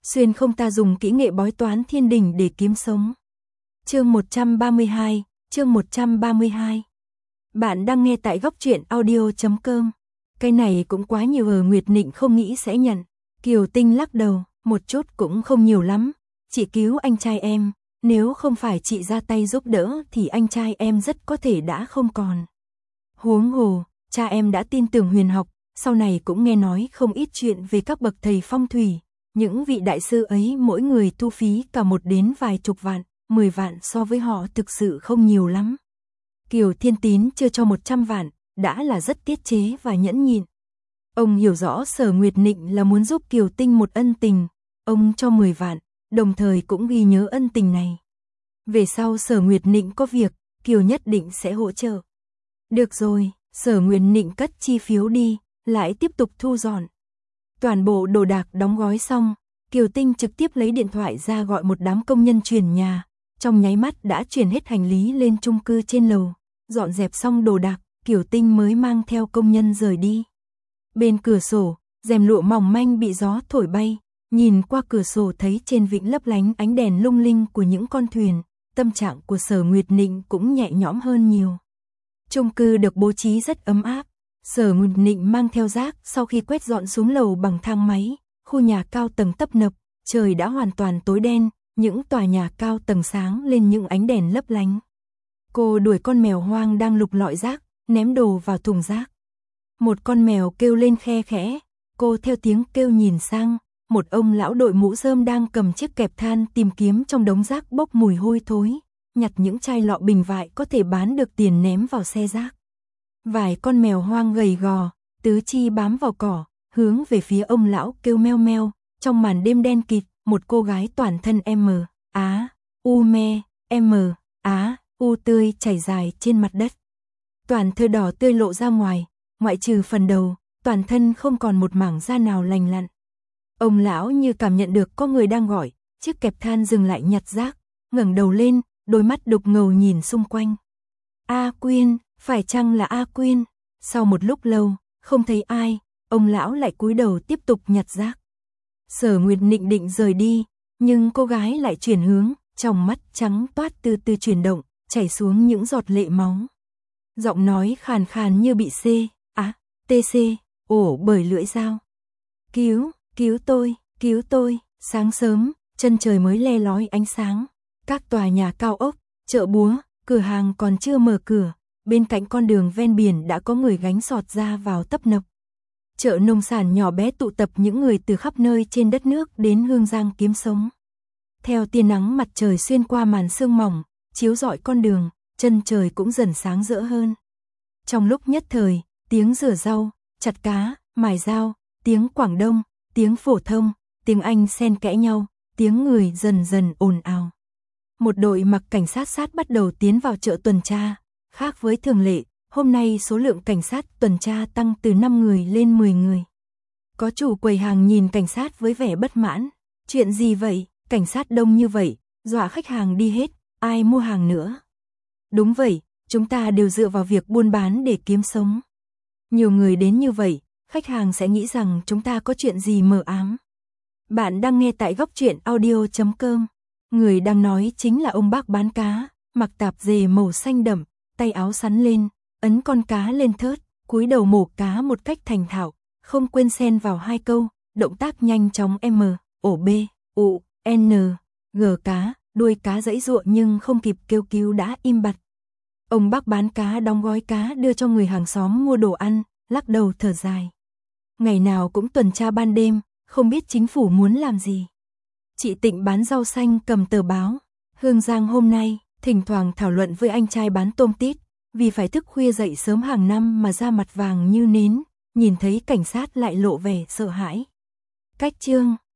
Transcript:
xuyên không ta dùng kỹ nghệ bói toán thiên đình để kiếm sống. Chương 132. Bạn đang nghe tại góc truyện audio.com. Cái này cũng quá nhiều, Nguyệt Nịnh không nghĩ sẽ nhận. Kiều Tinh lắc đầu, một chút cũng không nhiều lắm. Chị cứu anh trai em, nếu không phải chị ra tay giúp đỡ thì anh trai em rất có thể đã không còn. Huống hồ, cha em đã tin tưởng huyền học, sau này cũng nghe nói không ít chuyện về các bậc thầy phong thủy. Những vị đại sư ấy mỗi người thu phí cả 1 đến vài chục vạn, 10 vạn so với họ thực sự không nhiều lắm. Kiều Thiên Tín chưa cho 100 vạn, đã là rất tiết chế và nhẫn nhịn. Ông hiểu rõ Sở Nguyệt Nịnh là muốn giúp Kiều Tinh một ân tình, ông cho 10 vạn, đồng thời cũng ghi nhớ ân tình này. Về sau Sở Nguyệt Nịnh có việc, Kiều nhất định sẽ hỗ trợ. Được rồi, Sở Nguyệt Nịnh cất chi phiếu đi, lại tiếp tục thu dọn. Toàn bộ đồ đạc đóng gói xong, Kiều Tinh trực tiếp lấy điện thoại ra gọi một đám công nhân chuyển nhà, trong nháy mắt đã chuyển hết hành lý lên chung cư trên lầu. Dọn dẹp xong đồ đạc, Kiều Tinh mới mang theo công nhân rời đi. Bên cửa sổ, rèm lụa mỏng manh bị gió thổi bay, nhìn qua cửa sổ thấy trên vịnh lấp lánh ánh đèn lung linh của những con thuyền, tâm trạng của Sở Nguyệt Nịnh cũng nhẹ nhõm hơn nhiều. Chung cư được bố trí rất ấm áp, Sở Nguyệt Nịnh mang theo rác sau khi quét dọn xuống lầu bằng thang máy, khu nhà cao tầng tấp nập, trời đã hoàn toàn tối đen, những tòa nhà cao tầng sáng lên những ánh đèn lấp lánh. Cô đuổi con mèo hoang đang lục lọi rác, ném đồ vào thùng rác. Một con mèo kêu lên khe khẽ, cô theo tiếng kêu nhìn sang, một ông lão đội mũ rơm đang cầm chiếc kẹp than tìm kiếm trong đống rác bốc mùi hôi thối, nhặt những chai lọ bình vại có thể bán được tiền ném vào xe rác. Vài con mèo hoang gầy gò, tứ chi bám vào cỏ, hướng về phía ông lão kêu meo meo, trong màn đêm đen kịt, một cô gái toàn thân u tươi chảy dài trên mặt đất. Toàn thơ đỏ tươi lộ ra ngoài, ngoại trừ phần đầu, toàn thân không còn một mảng da nào lành lặn. Ông lão như cảm nhận được có người đang gọi, chiếc kẹp than dừng lại nhặt rác, ngẩng đầu lên, đôi mắt đục ngầu nhìn xung quanh. A Quyên, phải chăng là A Quyên? Sau một lúc lâu, không thấy ai, ông lão lại cúi đầu tiếp tục nhặt rác. Sở Nguyệt Nịnh định rời đi, nhưng cô gái lại chuyển hướng, trong mắt trắng toát từ từ chuyển động, chảy xuống những giọt lệ máu. Giọng nói khàn khàn như bị ổ bởi lưỡi dao. Cứu tôi. Sáng sớm, chân trời mới le lói ánh sáng. Các tòa nhà cao ốc, chợ búa, cửa hàng còn chưa mở cửa. Bên cạnh con đường ven biển đã có người gánh sọt ra vào tấp nập. Chợ nông sản nhỏ bé tụ tập những người từ khắp nơi trên đất nước đến Hương Giang kiếm sống. Theo tia nắng mặt trời xuyên qua màn sương mỏng, chiếu rọi con đường, chân trời cũng dần sáng rỡ hơn. Trong lúc nhất thời, tiếng rửa rau, chặt cá, mài dao, tiếng Quảng Đông, tiếng phổ thông, tiếng Anh xen kẽ nhau, tiếng người dần dần ồn ào. Một đội mặc cảnh sát sát bắt đầu tiến vào chợ tuần tra. Khác với thường lệ, hôm nay số lượng cảnh sát tuần tra tăng từ 5 người lên 10 người. Có chủ quầy hàng nhìn cảnh sát với vẻ bất mãn. Chuyện gì vậy, cảnh sát đông như vậy, dọa khách hàng đi hết, ai mua hàng nữa? Đúng vậy, chúng ta đều dựa vào việc buôn bán để kiếm sống. Nhiều người đến như vậy, khách hàng sẽ nghĩ rằng chúng ta có chuyện gì mờ ám. Bạn đang nghe tại góc truyện audio.com. Người đang nói chính là ông bác bán cá, mặc tạp dề màu xanh đậm, tay áo xắn lên, ấn con cá lên thớt, cúi đầu mổ cá một cách thành thạo, không quên xen vào 2 câu, động tác nhanh chóng g cá, đuôi cá giãy giụa nhưng không kịp kêu cứu đã im bặt. Ông bác bán cá đóng gói cá đưa cho người hàng xóm mua đồ ăn, lắc đầu thở dài. Ngày nào cũng tuần tra ban đêm, không biết chính phủ muốn làm gì. Chị Tịnh bán rau xanh cầm tờ báo. Hương Giang hôm nay, thỉnh thoảng thảo luận với anh trai bán tôm tít, vì phải thức khuya dậy sớm hàng năm mà da mặt vàng như nến, nhìn thấy cảnh sát lại lộ vẻ sợ hãi. Cách chương